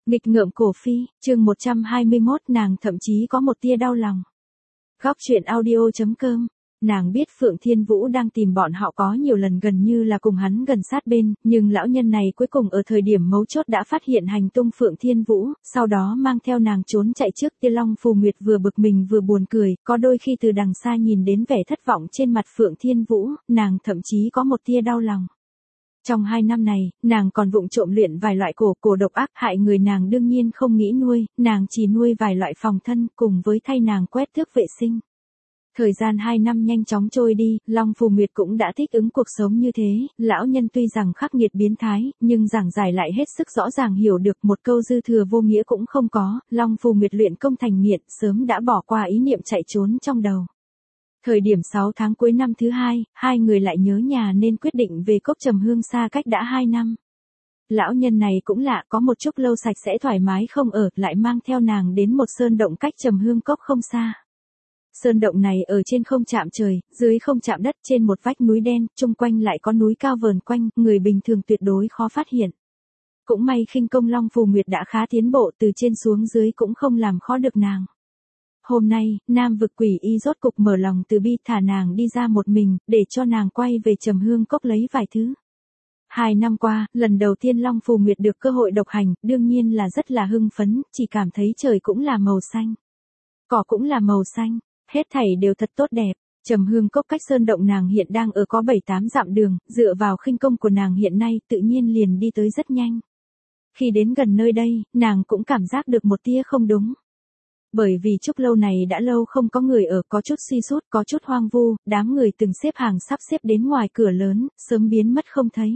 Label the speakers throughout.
Speaker 1: Nghịch ngợm cổ phi, chương 121 nàng thậm chí có một tia đau lòng. Góc truyện audio.com. Nàng biết Phượng Thiên Vũ đang tìm bọn họ có nhiều lần gần như là cùng hắn gần sát bên, nhưng lão nhân này cuối cùng ở thời điểm mấu chốt đã phát hiện hành tung Phượng Thiên Vũ, sau đó mang theo nàng trốn chạy trước. Tia Long Phù Nguyệt vừa bực mình vừa buồn cười, có đôi khi từ đằng xa nhìn đến vẻ thất vọng trên mặt Phượng Thiên Vũ, nàng thậm chí có một tia đau lòng. Trong 2 năm này, nàng còn vụng trộm luyện vài loại cổ độc ác hại người, nàng đương nhiên không nghĩ nuôi, nàng chỉ nuôi vài loại phòng thân cùng với thay nàng quét tước vệ sinh. Thời gian 2 năm nhanh chóng trôi đi, Long Phù Nguyệt cũng đã thích ứng cuộc sống như thế, lão nhân tuy rằng khắc nghiệt biến thái, nhưng giảng giải lại hết sức rõ ràng hiểu được, một câu dư thừa vô nghĩa cũng không có. Long Phù Nguyệt luyện công thành nghiện, sớm đã bỏ qua ý niệm chạy trốn trong đầu. Thời điểm 6 tháng cuối năm thứ 2, hai người lại nhớ nhà nên quyết định về Cốc Trầm Hương xa cách đã 2 năm. Lão nhân này cũng lạ, có một chút lâu sạch sẽ thoải mái không ở, lại mang theo nàng đến một sơn động cách Trầm Hương Cốc không xa. Sơn động này ở trên không chạm trời, dưới không chạm đất, trên một vách núi đen, chung quanh lại có núi cao vờn quanh, người bình thường tuyệt đối khó phát hiện. Cũng may khinh công Long Phù Nguyệt đã khá tiến bộ, từ trên xuống dưới cũng không làm khó được nàng. Hôm nay, Nam Vực Quỷ Y rốt cục mở lòng từ bi thả nàng đi ra một mình, để cho nàng quay về Trầm Hương Cốc lấy vài thứ. 2 năm qua, lần đầu tiên Long Phù Nguyệt được cơ hội độc hành, đương nhiên là rất là hưng phấn, chỉ cảm thấy trời cũng là màu xanh. Cỏ cũng là màu xanh, hết thảy đều thật tốt đẹp. Trầm Hương Cốc cách sơn động nàng hiện đang ở có 7-8 dặm đường, dựa vào khinh công của nàng hiện nay tự nhiên liền đi tới rất nhanh. Khi đến gần nơi đây, nàng cũng cảm giác được một tia không đúng. Bởi vì trúc lâu này đã lâu không có người ở, có chút suy sút, có chút hoang vu, đám người từng xếp hàng sắp xếp đến ngoài cửa lớn, sớm biến mất không thấy.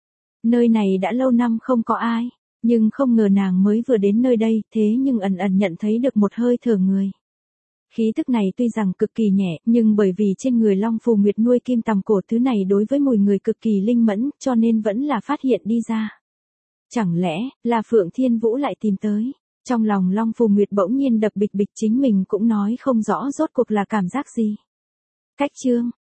Speaker 1: Nơi này đã lâu năm không có ai, nhưng không ngờ nàng mới vừa đến nơi đây, thế nhưng ẩn ẩn nhận thấy được một hơi thở người. Khí tức này tuy rằng cực kỳ nhẹ, nhưng bởi vì trên người Long Phù Nguyệt nuôi kim tằm cổ, thứ này đối với mùi người cực kỳ linh mẫn, cho nên vẫn là phát hiện đi ra. Chẳng lẽ, là Phượng Thiên Vũ lại tìm tới? Trong lòng Long Phù Nguyệt bỗng nhiên đập bịch bịch, chính mình cũng nói không rõ rốt cuộc là cảm giác gì. Cách chương,